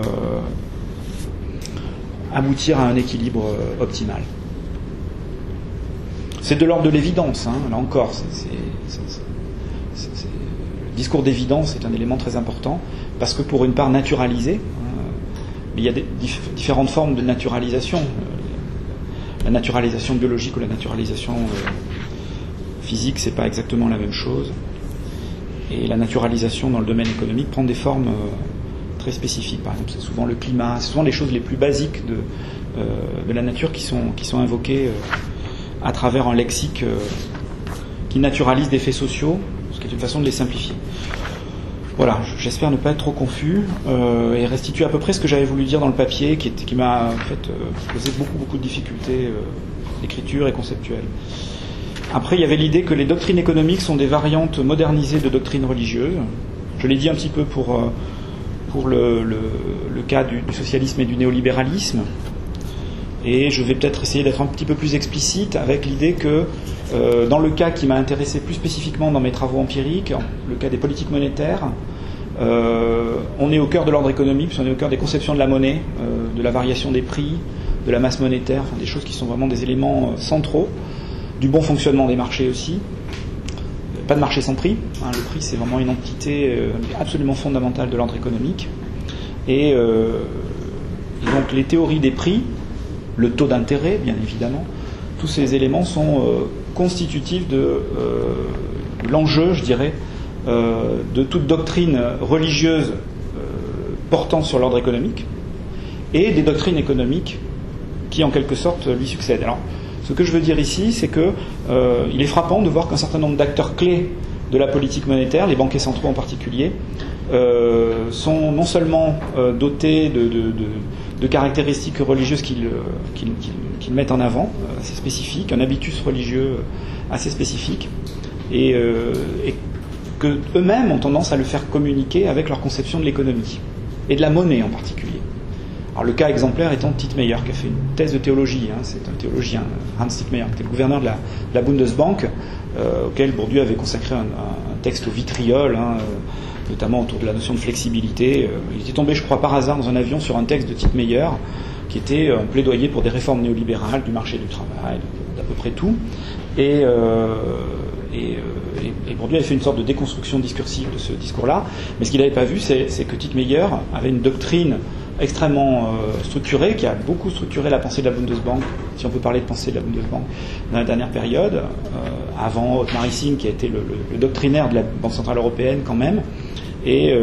aboutir à un équilibre optimal. C'est de l'ordre de l'évidence, hein, là encore. Le discours d'évidence est un élément très important, parce que pour une part naturalisé, il y a différentes formes de naturalisation. La naturalisation biologique ou la naturalisation physique, c'est pas exactement la même chose. Et la naturalisation dans le domaine économique prend des formes très spécifiques. Par exemple, c'est souvent le climat, c'est souvent les choses les plus basiques de la nature qui sont invoquées à travers un lexique qui naturalise des faits sociaux, ce qui est une façon de les simplifier. Voilà, j'espère ne pas être trop confus et restituer à peu près ce que j'avais voulu dire dans le papier, qui m'a en fait posé beaucoup de difficultés d'écriture et conceptuelles. Après, il y avait l'idée que les doctrines économiques sont des variantes modernisées de doctrines religieuses. Je l'ai dit un petit peu pour le cas du socialisme et du néolibéralisme. Et je vais peut-être essayer d'être un petit peu plus explicite avec l'idée que dans le cas qui m'a intéressé plus spécifiquement dans mes travaux empiriques, le cas des politiques monétaires, on est au cœur de l'ordre économique, puisqu'on est au cœur des conceptions de la monnaie, de la variation des prix, de la masse monétaire, enfin des choses qui sont vraiment des éléments centraux, du bon fonctionnement des marchés aussi. Pas de marché sans prix, hein, le prix c'est vraiment une entité absolument fondamentale de l'ordre économique. Et Et donc les théories des prix, le taux d'intérêt, bien évidemment, tous ces éléments sont constitutifs de l'enjeu, je dirais, de toute doctrine religieuse portant sur l'ordre économique et des doctrines économiques qui, en quelque sorte, lui succèdent. Alors, ce que je veux dire ici, c'est que il est frappant de voir qu'un certain nombre d'acteurs clés de la politique monétaire, les banquiers centraux en particulier, sont non seulement dotés de caractéristiques religieuses qu'ils mettent en avant, assez spécifiques, un habitus religieux assez spécifique, et que eux-mêmes ont tendance à le faire communiquer avec leur conception de l'économie, et de la monnaie en particulier. Alors le cas exemplaire étant Tittmeyer, qui a fait une thèse de théologie, c'est un théologien, Hans Tittmeyer, qui était le gouverneur de la Bundesbank, auquel Bourdieu avait consacré un texte au vitriol, notamment autour de la notion de flexibilité. Il était tombé, je crois, par hasard dans un avion sur un texte de Tittmeyer, qui était un plaidoyer pour des réformes néolibérales du marché du travail, d'à peu près tout. Et Bourdieu avait fait une sorte de déconstruction discursive de ce discours-là. Mais ce qu'il n'avait pas vu, c'est que Tittmeyer avait une doctrine extrêmement structurée, qui a beaucoup structuré la pensée de la Bundesbank, si on peut parler de pensée de la Bundesbank, dans la dernière période, avant Otmar Hissing, qui a été le doctrinaire de la Banque Centrale Européenne quand même, et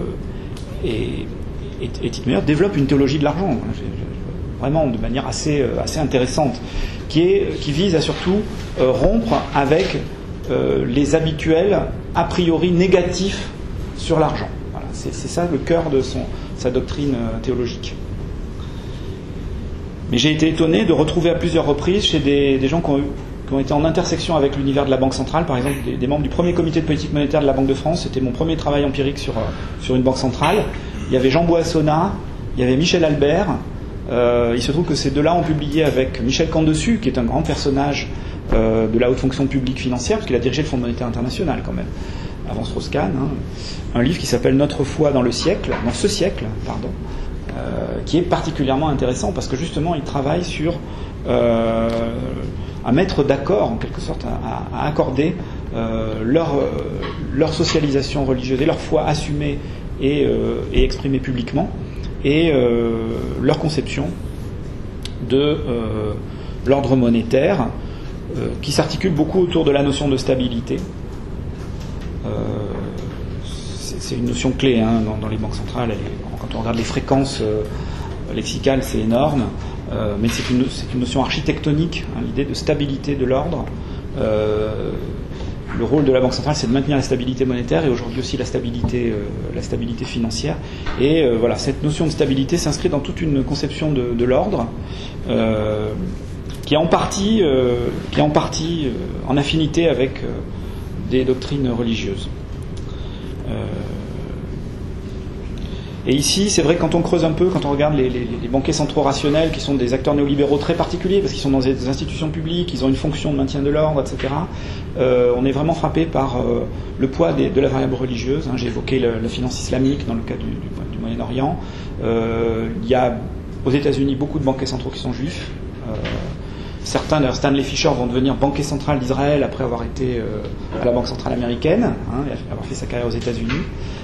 Tittmeyer développe une théologie de l'argent, vraiment de manière assez intéressante, qui vise à surtout rompre avec les habituels a priori négatifs sur l'argent. Voilà, c'est ça le cœur de sa doctrine théologique. Mais j'ai été étonné de retrouver à plusieurs reprises chez des gens qui ont été en intersection avec l'univers de la Banque centrale, par exemple des membres du premier comité de politique monétaire de la Banque de France. C'était mon premier travail empirique sur une banque centrale. Il y avait Jean Boissonnat, il y avait Michel Albert. Il se trouve que ces deux-là ont publié avec Michel Camdessus, qui est un grand personnage de la haute fonction publique financière, parce qu'il a dirigé le Fonds monétaire international quand même, avant Strauss-Kahn, un livre qui s'appelle Notre foi dans ce siècle, qui est particulièrement intéressant parce que justement il travaille sur à mettre d'accord en quelque sorte, à accorder leur socialisation religieuse et leur foi assumée et exprimée publiquement, et leur conception de l'ordre monétaire, qui s'articule beaucoup autour de la notion de stabilité. C'est une notion clé dans les banques centrales. Quand on regarde les fréquences lexicales, c'est énorme, mais c'est une notion architectonique, l'idée de stabilité de l'ordre. Le rôle de la Banque centrale, c'est de maintenir la stabilité monétaire et aujourd'hui aussi la stabilité financière. Et voilà, cette notion de stabilité s'inscrit dans toute une conception de l'ordre qui est en partie en affinité avec des doctrines religieuses. Et ici, c'est vrai que quand on creuse un peu, quand on regarde les banquiers centraux rationnels, qui sont des acteurs néolibéraux très particuliers, parce qu'ils sont dans des institutions publiques, ils ont une fonction de maintien de l'ordre, etc., on est vraiment frappé par le poids de la variable religieuse. J'ai évoqué la finance islamique dans le cas du Moyen-Orient. Il y a aux États-Unis beaucoup de banquiers centraux qui sont juifs. Certains, d'ailleurs Stanley Fischer, vont devenir banquier central d'Israël après avoir été à la Banque centrale américaine, avoir fait sa carrière aux États-Unis.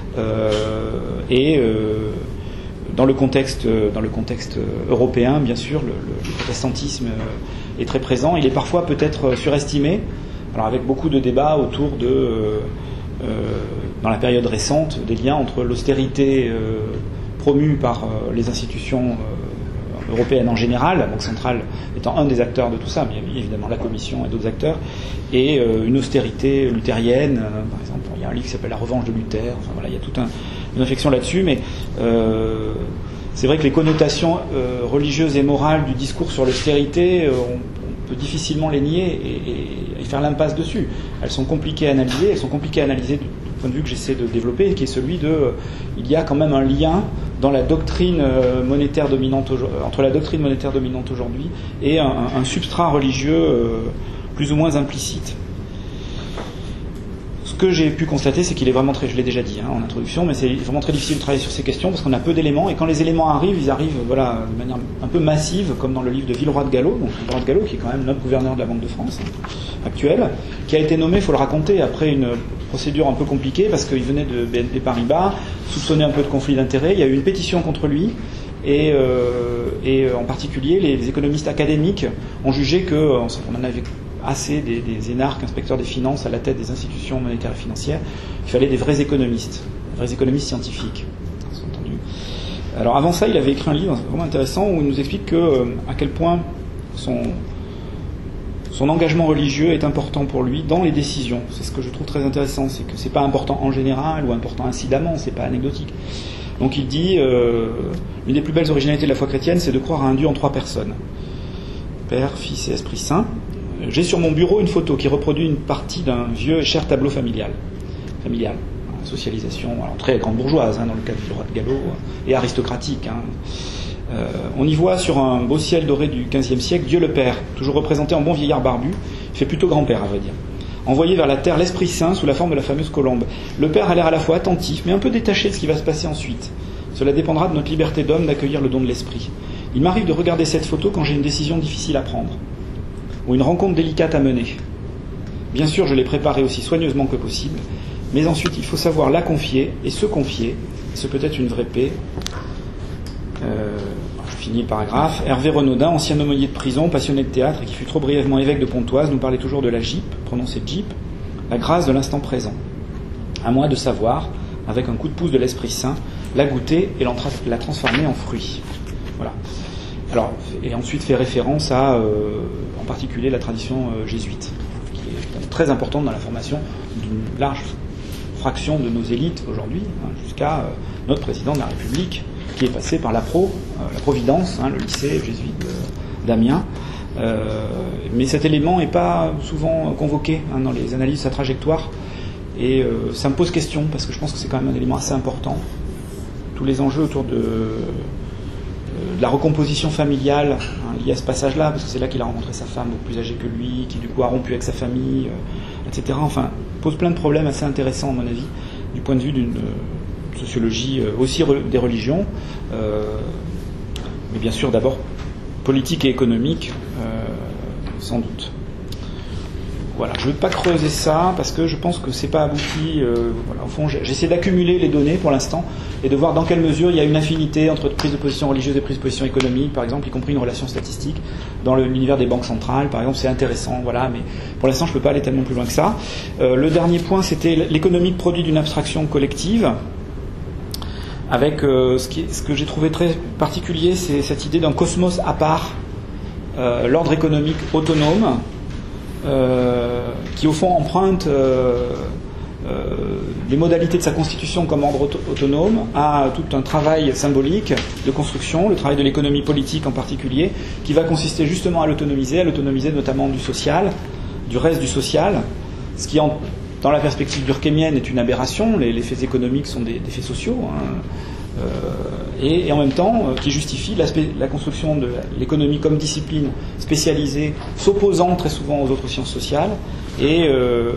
Dans le contexte européen, bien sûr, le protestantisme est très présent. Il est parfois peut-être surestimé, alors avec beaucoup de débats autour dans la période récente, des liens entre l'austérité promue par les institutions européenne en général, la Banque centrale étant un des acteurs de tout ça, mais évidemment la Commission et d'autres acteurs, et une austérité luthérienne, par exemple. Il y a un livre qui s'appelle La revanche de Luther, enfin voilà, il y a toute une réflexion là-dessus, mais c'est vrai que les connotations religieuses et morales du discours sur l'austérité, on peut difficilement les nier et faire l'impasse dessus. Elles sont compliquées à analyser, du point de vue que j'essaie de développer, qui est celui il y a quand même un lien dans la doctrine monétaire dominante entre la doctrine monétaire dominante aujourd'hui et un substrat religieux plus ou moins implicite. Ce que j'ai pu constater, c'est qu'il est vraiment très, je l'ai déjà dit en introduction, mais c'est vraiment très difficile de travailler sur ces questions parce qu'on a peu d'éléments, et quand les éléments arrivent, ils arrivent de manière un peu massive, comme dans le livre de Villeroy de Galhau, donc Villeroy de Galhau qui est quand même notre gouverneur de la Banque de France actuelle, qui a été nommé, il faut le raconter, après une procédure un peu compliquée parce qu'il venait de BNP Paribas, soupçonné un peu de conflit d'intérêts. Il y a eu une pétition contre lui et en particulier les économistes académiques ont jugé qu'on en avait assez des énarques, inspecteurs des finances à la tête des institutions monétaires et financières. Il fallait des vrais économistes scientifiques. Entendu. Alors avant ça, il avait écrit un livre vraiment intéressant où il nous explique à quel point son engagement religieux est important pour lui dans les décisions. C'est ce que je trouve très intéressant, c'est que c'est pas important en général ou important incidemment, c'est pas anecdotique. Donc il dit l'une des plus belles originalités de la foi chrétienne, c'est de croire à un Dieu en 3 personnes. Père, Fils et Esprit Saint. J'ai sur mon bureau une photo qui reproduit une partie d'un vieux et cher tableau familial. Socialisation, alors très grande bourgeoise, dans le cas du roi de Gallo, et aristocratique. On y voit sur un beau ciel doré du XVe siècle Dieu le Père, toujours représenté en bon vieillard barbu, il fait plutôt grand-père à vrai dire. Envoyé vers la terre l'Esprit Saint sous la forme de la fameuse colombe. Le Père a l'air à la fois attentif, mais un peu détaché de ce qui va se passer ensuite. Cela dépendra de notre liberté d'homme d'accueillir le don de l'Esprit. Il m'arrive de regarder cette photo quand j'ai une décision difficile à prendre, ou une rencontre délicate à mener. Bien sûr, je l'ai préparée aussi soigneusement que possible, mais ensuite il faut savoir la confier, et se confier, c'est peut-être une vraie paix. Je finis le paragraphe. Hervé Renaudin, ancien aumônier de prison, passionné de théâtre et qui fut trop brièvement évêque de Pontoise, nous parlait toujours de la GIP, prononcée GIP, la grâce de l'instant présent. À moi de savoir, avec un coup de pouce de l'Esprit Saint, la goûter et la transformer en fruit. Voilà. Alors, et ensuite fait référence à, en particulier, la tradition jésuite, qui est très importante dans la formation d'une large fraction de nos élites aujourd'hui, jusqu'à notre président de la République, qui est passé par la Providence, le lycée jésuite d'Amiens. Mais cet élément n'est pas souvent convoqué dans les analyses de sa trajectoire. Et ça me pose question, parce que je pense que c'est quand même un élément assez important. Tous les enjeux autour de la recomposition familiale liée à ce passage-là, parce que c'est là qu'il a rencontré sa femme, beaucoup plus âgée que lui, qui du coup a rompu avec sa famille, etc. Enfin, pose plein de problèmes assez intéressants, à mon avis, du point de vue d'une sociologie aussi des religions, mais bien sûr d'abord politique et économique, sans doute. Voilà, je ne veux pas creuser ça parce que je pense que c'est pas abouti. Voilà, au fond, j'essaie d'accumuler les données pour l'instant et de voir dans quelle mesure il y a une affinité entre prise de position religieuse et prise de position économique, par exemple, y compris une relation statistique dans l'univers des banques centrales, par exemple, c'est intéressant. Voilà, mais pour l'instant, je ne peux pas aller tellement plus loin que ça. Le dernier point, c'était l'économique produit d'une abstraction collective. Avec ce que j'ai trouvé très particulier, c'est cette idée d'un cosmos à part, l'ordre économique autonome, qui au fond emprunte les modalités de sa constitution comme ordre autonome à tout un travail symbolique de construction, le travail de l'économie politique en particulier, qui va consister justement à l'autonomiser notamment du social, du reste du social, ce qui dans la perspective durkheimienne est une aberration. Les faits économiques sont des faits sociaux, et en même temps qui justifie la construction de l'économie comme discipline spécialisée, s'opposant très souvent aux autres sciences sociales, et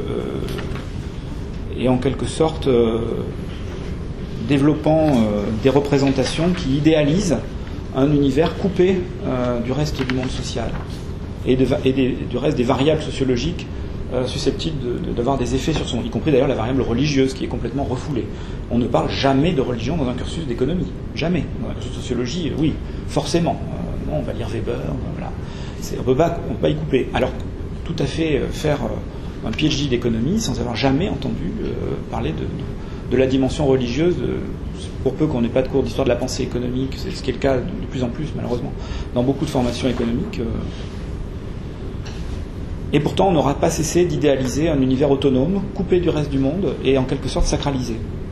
en quelque sorte développant des représentations qui idéalisent un univers coupé du reste du monde social et du reste des variables sociologiques susceptible d'avoir des effets sur son, y compris d'ailleurs la variable religieuse qui est complètement refoulée. On ne parle jamais de religion dans un cursus d'économie, jamais. Dans un cursus de sociologie, oui, forcément. Non, on va lire Weber, voilà. On peut pas y couper. Alors, tout à fait faire un PhD d'économie sans avoir jamais entendu parler de la dimension religieuse, pour peu qu'on n'ait pas de cours d'histoire de la pensée économique, c'est ce qui est le cas de plus en plus malheureusement dans beaucoup de formations économiques. Et pourtant, on n'aura pas cessé d'idéaliser un univers autonome, coupé du reste du monde et en quelque sorte sacralisé.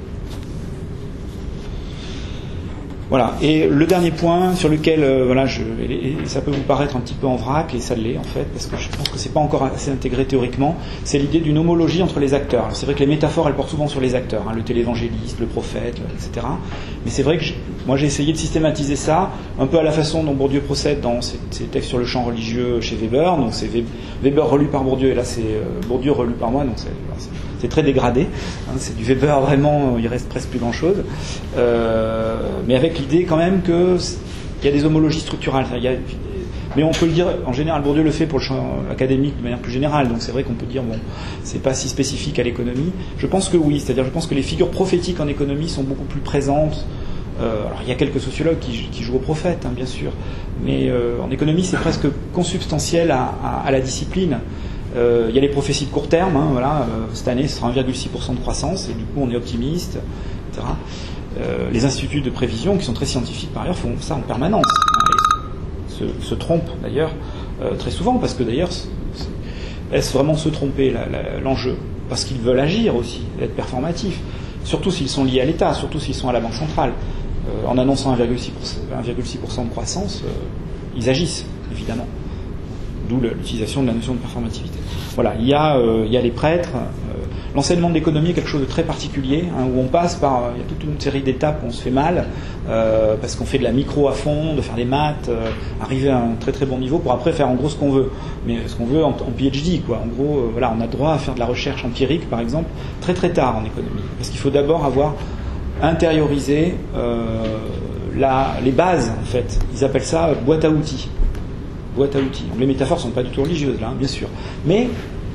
Voilà. Et le dernier point sur lequel, ça peut vous paraître un petit peu en vrac, et ça l'est en fait, parce que je pense que c'est pas encore assez intégré théoriquement, c'est l'idée d'une homologie entre les acteurs. Alors, c'est vrai que les métaphores, elles portent souvent sur les acteurs, le télévangéliste, le prophète, etc. Mais c'est vrai que moi j'ai essayé de systématiser ça, un peu à la façon dont Bourdieu procède dans ses textes sur le champ religieux chez Weber. Donc c'est Weber relu par Bourdieu, et là c'est Bourdieu relu par moi, donc c'est très dégradé. C'est du Weber vraiment, il reste presque plus grand-chose. Mais avec l'idée quand même qu'il y a des homologies structurales. Mais on peut le dire, en général, Bourdieu le fait pour le champ académique de manière plus générale, donc c'est vrai qu'on peut dire, bon, c'est pas si spécifique à l'économie. Je pense que oui, c'est-à-dire je pense que les figures prophétiques en économie sont beaucoup plus présentes Alors il y a quelques sociologues qui jouent au prophète, hein, bien sûr, mais en économie c'est presque consubstantiel à la discipline. Il y a les prophéties de court terme, hein, voilà, cette année ce sera 1,6% de croissance, et du coup on est optimiste, etc. Les instituts de prévision, qui sont très scientifiques par ailleurs, font ça en permanence, hein, et se trompent d'ailleurs très souvent, parce que d'ailleurs, est-ce vraiment se tromper l'enjeu? Parce qu'ils veulent agir aussi, être performatifs, surtout s'ils sont liés à l'État, surtout s'ils sont à la Banque centrale. En annonçant 1,6% de croissance, ils agissent, évidemment. D'où l'utilisation de la notion de performativité. Voilà, il y a les prêtres. L'enseignement de l'économie est quelque chose de très particulier, hein, où on passe par... il y a toute une série d'étapes où on se fait mal, parce qu'on fait de la micro à fond, de faire des maths, arriver à un très très bon niveau, pour après faire en gros ce qu'on veut. Mais ce qu'on veut en PhD, quoi. En gros, voilà, on a droit à faire de la recherche empirique, par exemple, très très tard en économie. Parce qu'il faut d'abord avoir intériorisé les bases, en fait. Ils appellent ça boîte à outils. Boîte à outils. Donc, les métaphores ne sont pas du tout religieuses, là, hein, bien sûr. Mais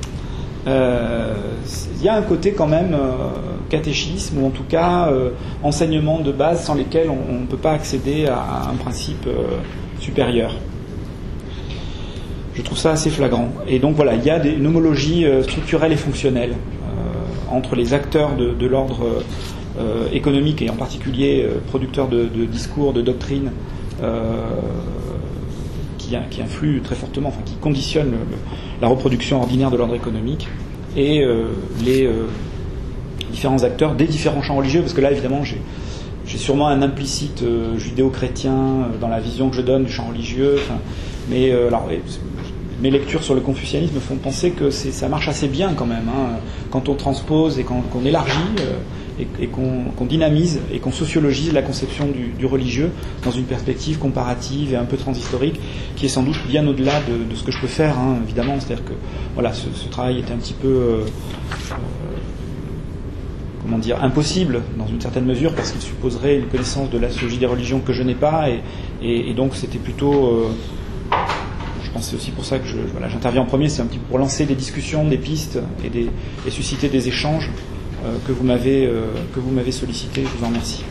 il y a un côté quand même catéchisme, ou en tout cas enseignement de base sans lesquels on ne peut pas accéder à un principe supérieur. Je trouve ça assez flagrant. Et donc voilà, il y a une homologie structurelle et fonctionnelle entre les acteurs de l'ordre économique, et en particulier producteurs de discours, de doctrines, qui influent très fortement, enfin qui conditionnent la reproduction ordinaire de l'ordre économique, et les différents acteurs des différents champs religieux, parce que là évidemment j'ai sûrement un implicite judéo-chrétien dans la vision que je donne du champ religieux, mais alors mes lectures sur le confucianisme me font penser que ça marche assez bien quand même, hein, quand on transpose et qu'on élargit et qu'on dynamise et qu'on sociologise la conception du religieux dans une perspective comparative et un peu transhistorique, qui est sans doute bien au-delà de ce que je peux faire, hein, évidemment. C'est-à-dire que voilà, ce travail était un petit peu impossible dans une certaine mesure, parce qu'il supposerait une connaissance de la sociologie des religions que je n'ai pas, et donc c'était plutôt je pense que c'est aussi pour ça que j'interviens en premier, c'est un petit peu pour lancer des discussions, des pistes et susciter des échanges que vous m'avez sollicité. Je vous en remercie.